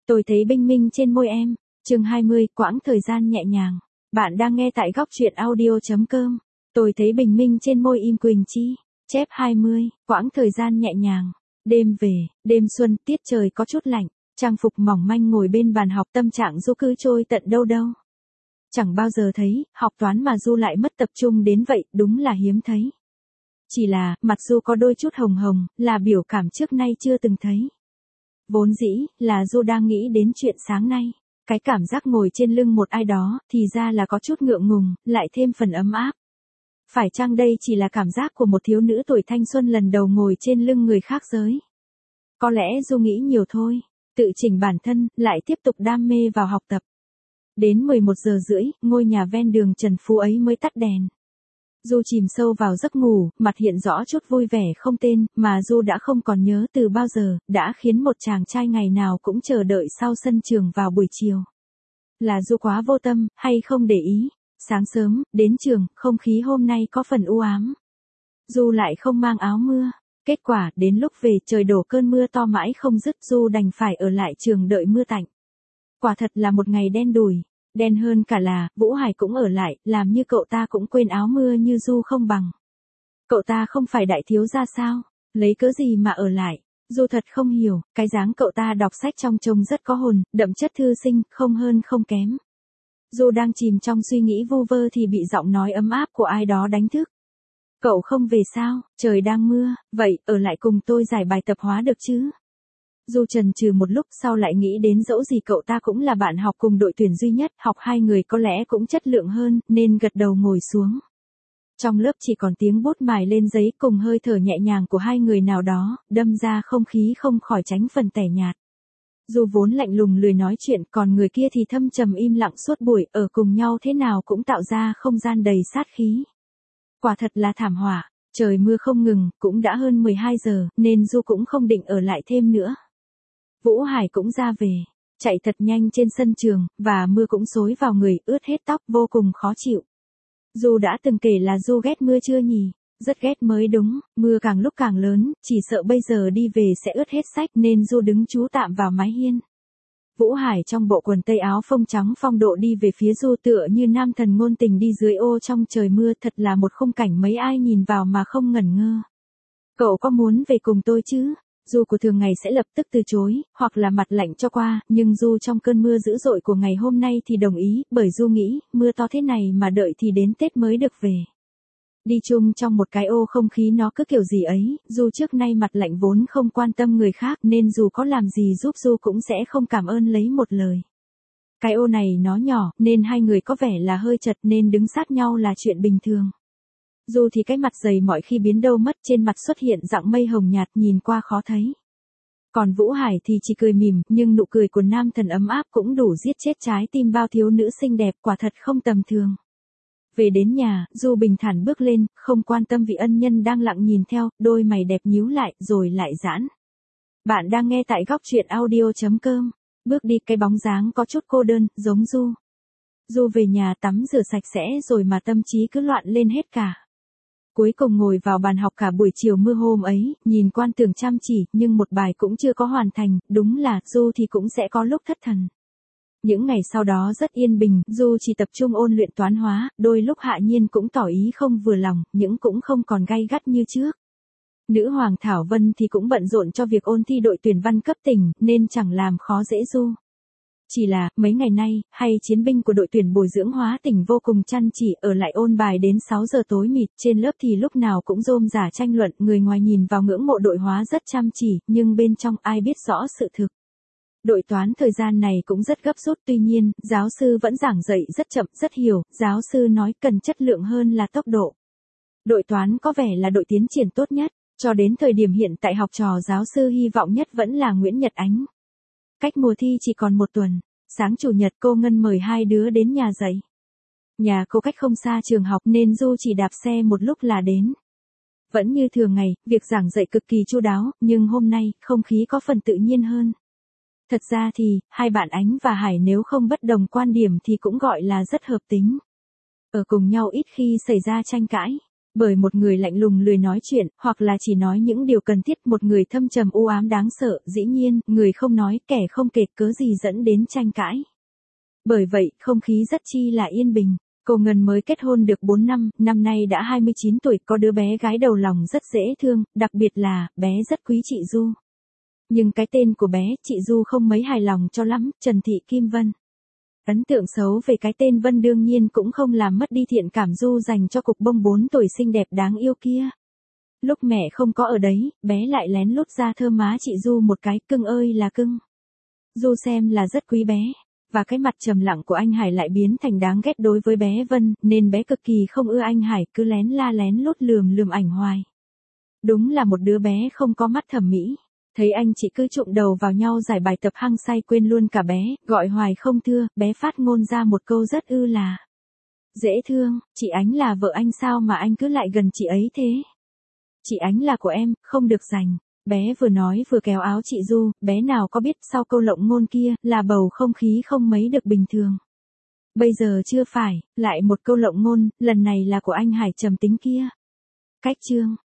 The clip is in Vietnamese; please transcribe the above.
Tôi thấy bình minh trên môi em. Chương 20, quãng thời gian nhẹ nhàng. Bạn đang nghe tại góc truyện audio.com. Tôi thấy bình minh trên môi Im Quỳnh Chi. Chép 20, quãng thời gian nhẹ nhàng. Đêm về, đêm xuân, tiết trời có chút lạnh. Trang phục mỏng manh ngồi bên bàn học, tâm trạng Du cứ trôi tận đâu đâu. Chẳng bao giờ thấy, học toán mà Du lại mất tập trung đến vậy, đúng là hiếm thấy. Chỉ là, mặt Du có đôi chút hồng hồng, là biểu cảm trước nay chưa từng thấy. Vốn dĩ, là Du đang nghĩ đến chuyện sáng nay. Cái cảm giác ngồi trên lưng một ai đó, thì ra là có chút ngượng ngùng, lại thêm phần ấm áp. Phải chăng đây chỉ là cảm giác của một thiếu nữ tuổi thanh xuân lần đầu ngồi trên lưng người khác giới? Có lẽ Du nghĩ nhiều thôi, tự chỉnh bản thân, lại tiếp tục đam mê vào học tập. Đến 11 giờ rưỡi, ngôi nhà ven đường Trần Phú ấy mới tắt đèn. Du chìm sâu vào giấc ngủ, mặt hiện rõ chút vui vẻ không tên, mà Du đã không còn nhớ từ bao giờ, đã khiến một chàng trai ngày nào cũng chờ đợi sau sân trường vào buổi chiều. Là Du quá vô tâm, hay không để ý? Sáng sớm, đến trường, không khí hôm nay có phần u ám. Du lại không mang áo mưa. Kết quả, đến lúc về trời đổ cơn mưa to mãi không dứt, Du đành phải ở lại trường đợi mưa tạnh. Quả thật là một ngày đen đủi. Đen hơn cả là, Vũ Hải cũng ở lại, làm như cậu ta cũng quên áo mưa như Du không bằng. Cậu ta không phải đại thiếu gia sao? Lấy cớ gì mà ở lại? Du thật không hiểu, cái dáng cậu ta đọc sách trong trông rất có hồn, đậm chất thư sinh, không hơn không kém. Du đang chìm trong suy nghĩ vu vơ thì bị giọng nói ấm áp của ai đó đánh thức. Cậu không về sao? Trời đang mưa, vậy, ở lại cùng tôi giải bài tập hóa được chứ? Du chần chừ một lúc sau lại nghĩ đến dẫu gì cậu ta cũng là bạn học cùng đội tuyển duy nhất, học hai người có lẽ cũng chất lượng hơn, nên gật đầu ngồi xuống. Trong lớp chỉ còn tiếng bút mài lên giấy cùng hơi thở nhẹ nhàng của hai người nào đó, đâm ra không khí không khỏi tránh phần tẻ nhạt. Du vốn lạnh lùng lười nói chuyện, còn người kia thì thâm trầm im lặng suốt buổi, ở cùng nhau thế nào cũng tạo ra không gian đầy sát khí. Quả thật là thảm họa, trời mưa không ngừng, cũng đã hơn 12 giờ, nên Du cũng không định ở lại thêm nữa. Vũ Hải cũng ra về, chạy thật nhanh trên sân trường, và mưa cũng xối vào người, ướt hết tóc, vô cùng khó chịu. Du đã từng kể là Du ghét mưa chưa nhỉ? Rất ghét mới đúng, mưa càng lúc càng lớn, chỉ sợ bây giờ đi về sẽ ướt hết sách nên Du đứng trú tạm vào mái hiên. Vũ Hải trong bộ quần tây áo phông trắng phong độ đi về phía Du tựa như nam thần ngôn tình đi dưới ô trong trời mưa, thật là một khung cảnh mấy ai nhìn vào mà không ngẩn ngơ. Cậu có muốn về cùng tôi chứ? Du của thường ngày sẽ lập tức từ chối, hoặc là mặt lạnh cho qua, nhưng Du trong cơn mưa dữ dội của ngày hôm nay thì đồng ý, bởi Du nghĩ, mưa to thế này mà đợi thì đến Tết mới được về. Đi chung trong một cái ô không khí nó cứ kiểu gì ấy, Du trước nay mặt lạnh vốn không quan tâm người khác nên dù có làm gì giúp Du cũng sẽ không cảm ơn lấy một lời. Cái ô này nó nhỏ, nên hai người có vẻ là hơi chật nên đứng sát nhau là chuyện bình thường. Du thì cái mặt dày mọi khi biến đâu mất, trên mặt xuất hiện dạng mây hồng nhạt nhìn qua khó thấy. Còn Vũ Hải thì chỉ cười mỉm, nhưng nụ cười của nam thần ấm áp cũng đủ giết chết trái tim bao thiếu nữ xinh đẹp, quả thật không tầm thường. Về đến nhà, Du bình thản bước lên, không quan tâm vị ân nhân đang lặng nhìn theo, đôi mày đẹp nhíu lại, rồi lại giãn. Bạn đang nghe tại góc truyện audio.com. Bước đi cái bóng dáng có chút cô đơn, giống Du. Du về nhà tắm rửa sạch sẽ rồi mà tâm trí cứ loạn lên hết cả. Cuối cùng ngồi vào bàn học cả buổi chiều mưa hôm ấy, nhìn quan tưởng chăm chỉ, nhưng một bài cũng chưa có hoàn thành, đúng là Du thì cũng sẽ có lúc thất thần. Những ngày sau đó rất yên bình, Du chỉ tập trung ôn luyện toán hóa, đôi lúc Hạ Nhiên cũng tỏ ý không vừa lòng, nhưng cũng không còn gay gắt như trước. Nữ hoàng Thảo Vân thì cũng bận rộn cho việc ôn thi đội tuyển văn cấp tỉnh, nên chẳng làm khó dễ Du. Chỉ là, mấy ngày nay, hay chiến binh của đội tuyển bồi dưỡng hóa tỉnh vô cùng chăm chỉ ở lại ôn bài đến 6 giờ tối mịt, trên lớp thì lúc nào cũng rôm rả tranh luận, người ngoài nhìn vào ngưỡng mộ đội hóa rất chăm chỉ, nhưng bên trong ai biết rõ sự thực. Đội toán thời gian này cũng rất gấp rút, tuy nhiên, giáo sư vẫn giảng dạy rất chậm, rất hiểu, giáo sư nói cần chất lượng hơn là tốc độ. Đội toán có vẻ là đội tiến triển tốt nhất, cho đến thời điểm hiện tại học trò giáo sư hy vọng nhất vẫn là Nguyễn Nhật Ánh. Cách mùa thi chỉ còn một tuần, sáng chủ nhật cô Ngân mời hai đứa đến nhà dạy. Nhà cô cách không xa trường học nên Du chỉ đạp xe một lúc là đến. Vẫn như thường ngày, việc giảng dạy cực kỳ chu đáo, nhưng hôm nay, không khí có phần tự nhiên hơn. Thật ra thì, hai bạn Ánh và Hải nếu không bất đồng quan điểm thì cũng gọi là rất hợp tính. Ở cùng nhau ít khi xảy ra tranh cãi. Bởi một người lạnh lùng lười nói chuyện, hoặc là chỉ nói những điều cần thiết, một người thâm trầm u ám đáng sợ, dĩ nhiên, người không nói, kẻ không kể cớ gì dẫn đến tranh cãi. Bởi vậy, không khí rất chi là yên bình. Cô Ngân mới kết hôn được 4 năm, năm nay đã 29 tuổi, có đứa bé gái đầu lòng rất dễ thương, đặc biệt là, bé rất quý chị Du. Nhưng cái tên của bé, chị Du không mấy hài lòng cho lắm, Trần Thị Kim Vân. Ấn tượng xấu về cái tên Vân đương nhiên cũng không làm mất đi thiện cảm Du dành cho cục bông 4 tuổi xinh đẹp đáng yêu kia. Lúc mẹ không có ở đấy, bé lại lén lút ra thơm má chị Du một cái, cưng ơi là cưng. Du xem là rất quý bé. Và cái mặt trầm lặng của anh Hải lại biến thành đáng ghét đối với bé Vân, nên bé cực kỳ không ưa anh Hải, cứ lén la lén lút lườm ảnh hoài. Đúng là một đứa bé không có mắt thẩm mỹ. Thấy anh chị cứ trụm đầu vào nhau giải bài tập hăng say quên luôn cả bé, gọi hoài không thưa, bé phát ngôn ra một câu rất ư là dễ thương, chị Ánh là vợ anh sao mà anh cứ lại gần chị ấy thế? Chị Ánh là của em, không được giành. Bé vừa nói vừa kéo áo chị Du, bé nào có biết sau câu lộng ngôn kia, là bầu không khí không mấy được bình thường. Bây giờ chưa phải, lại một câu lộng ngôn, lần này là của anh Hải trầm tính kia. Cách chương